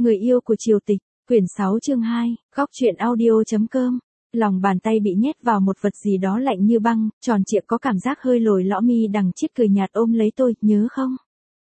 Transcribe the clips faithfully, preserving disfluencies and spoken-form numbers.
Người yêu của Triều Tịch, quyển sáu chương hai, góc truyện audio.com. Lòng bàn tay bị nhét vào một vật gì đó lạnh như băng, tròn trịa có cảm giác hơi lồi lõm. Mi Đằng Chiết cười nhạt ôm lấy tôi, nhớ không?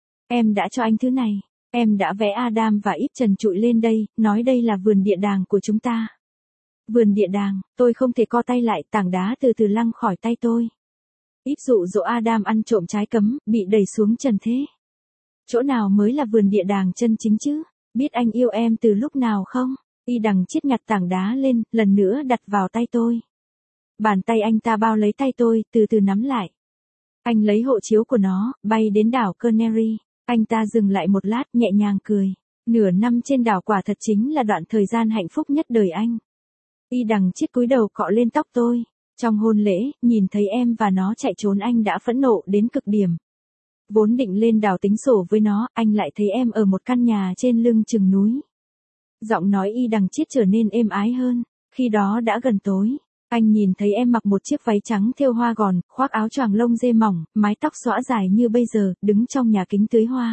Em đã cho anh thứ này. Em đã vẽ Adam và Eve trần trụi lên đây, nói đây là vườn địa đàng của chúng ta. Vườn địa đàng, tôi không thể co tay lại, tảng đá từ từ lăn khỏi tay tôi. Eve dụ dỗ Adam ăn trộm trái cấm, bị đẩy xuống trần thế. Chỗ nào mới là vườn địa đàng chân chính chứ? Biết anh yêu em từ lúc nào không? Y Đằng Chiết nhặt tảng đá lên, lần nữa đặt vào tay tôi. Bàn tay anh ta bao lấy tay tôi, từ từ nắm lại. Anh lấy hộ chiếu của nó, bay đến đảo Canary. Anh ta dừng lại một lát, nhẹ nhàng cười. Nửa năm trên đảo quả thật chính là đoạn thời gian hạnh phúc nhất đời anh. Y Đằng Chiết cúi đầu cọ lên tóc tôi. Trong hôn lễ, nhìn thấy em và nó chạy trốn anh đã phẫn nộ đến cực điểm. Vốn định lên đảo tính sổ với nó, anh lại thấy em ở một căn nhà trên lưng chừng núi. Giọng nói Y Đằng Chiết trở nên êm ái hơn. Khi đó đã gần tối. Anh nhìn thấy em mặc một chiếc váy trắng thêu hoa gòn, khoác áo choàng lông dê mỏng, mái tóc xõa dài như bây giờ, đứng trong nhà kính tưới hoa.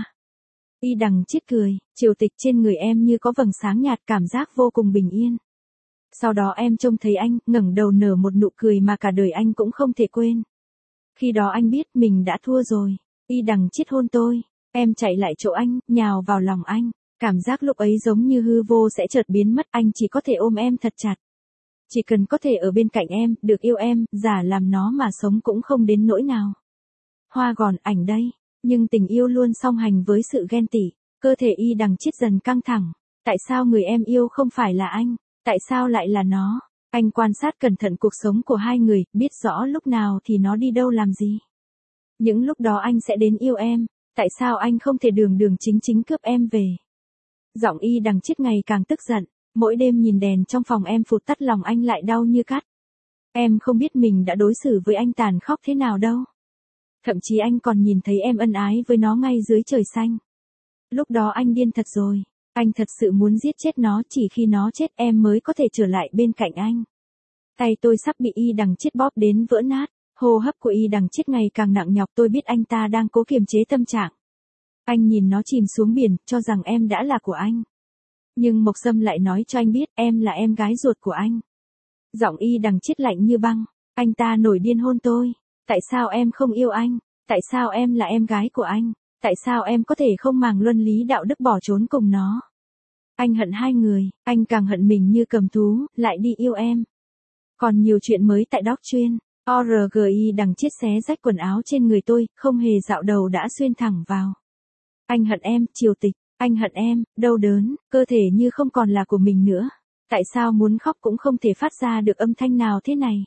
Y Đằng Chiết cười, Triều Tịch, trên người em như có vầng sáng nhạt, cảm giác vô cùng bình yên. Sau đó em trông thấy anh, ngẩng đầu nở một nụ cười mà cả đời anh cũng không thể quên. Khi đó anh biết mình đã thua rồi. Y Đằng Chiết hôn tôi. Em chạy lại chỗ anh, nhào vào lòng anh. Cảm giác lúc ấy giống như hư vô sẽ chợt biến mất, anh chỉ có thể ôm em thật chặt. Chỉ cần có thể ở bên cạnh em, được yêu em, giả làm nó mà sống cũng không đến nỗi nào. Hoa gòn, ảnh đây. Nhưng tình yêu luôn song hành với sự ghen tị. Cơ thể Y Đằng Chiết dần căng thẳng. Tại sao người em yêu không phải là anh? Tại sao lại là nó? Anh quan sát cẩn thận cuộc sống của hai người, biết rõ lúc nào thì nó đi đâu làm gì. Những lúc đó anh sẽ đến yêu em. Tại sao anh không thể đường đường chính chính cướp em về? Giọng Y Đằng Chiết ngày càng tức giận. Mỗi đêm nhìn đèn trong phòng em phụt tắt, lòng anh lại đau như cắt. Em không biết mình đã đối xử với anh tàn khốc thế nào đâu. Thậm chí anh còn nhìn thấy em ân ái với nó ngay dưới trời xanh. Lúc đó anh điên thật rồi. Anh thật sự muốn giết chết nó, chỉ khi nó chết em mới có thể trở lại bên cạnh anh. Tay tôi sắp bị Y Đằng Chiết bóp đến vỡ nát. Hô hấp của Y Đằng Chiết ngày càng nặng nhọc, tôi biết anh ta đang cố kiềm chế tâm trạng. Anh nhìn nó chìm xuống biển, cho rằng em đã là của anh. Nhưng Mộc Sâm lại nói cho anh biết em là em gái ruột của anh. Giọng Y Đằng Chiết lạnh như băng. Anh ta nổi điên hôn tôi. Tại sao em không yêu anh? Tại sao em là em gái của anh? Tại sao em có thể không màng luân lý đạo đức bỏ trốn cùng nó? Anh hận hai người, anh càng hận mình như cầm thú, lại đi yêu em. Còn nhiều chuyện mới tại Doc Chuyên. o rờ giê Y Đằng Chiết xé rách quần áo trên người tôi, không hề dạo đầu đã xuyên thẳng vào. Anh hận em, Triều Tịch. Anh hận em, đau đớn, cơ thể như không còn là của mình nữa. Tại sao muốn khóc cũng không thể phát ra được âm thanh nào thế này?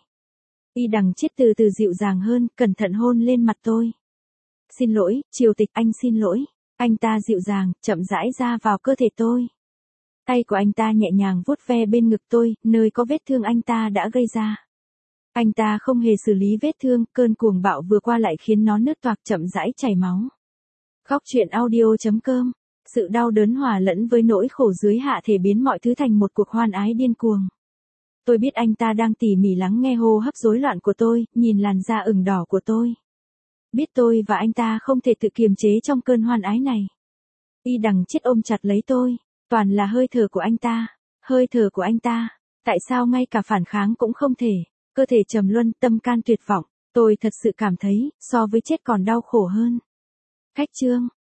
Y Đằng Chiết từ từ dịu dàng hơn, cẩn thận hôn lên mặt tôi. Xin lỗi, Triều Tịch, anh xin lỗi. Anh ta dịu dàng, chậm rãi ra vào cơ thể tôi. Tay của anh ta nhẹ nhàng vuốt ve bên ngực tôi, nơi có vết thương anh ta đã gây ra. Anh ta không hề xử lý vết thương, cơn cuồng bạo vừa qua lại khiến nó nứt toạc, chậm rãi chảy máu. Góc truyện audio.com. Sự đau đớn hòa lẫn với nỗi khổ dưới hạ thể biến mọi thứ thành một cuộc hoan ái điên cuồng. Tôi biết anh ta đang tỉ mỉ lắng nghe hô hấp rối loạn của tôi, nhìn làn da ửng đỏ của tôi. Biết tôi và anh ta không thể tự kiềm chế trong cơn hoan ái này. Y Đằng Chiết ôm chặt lấy tôi, toàn là hơi thở của anh ta, hơi thở của anh ta. Tại sao ngay cả phản kháng cũng không thể? Cơ thể trầm luân, tâm can tuyệt vọng. Tôi thật sự cảm thấy, so với chết còn đau khổ hơn. Cách chương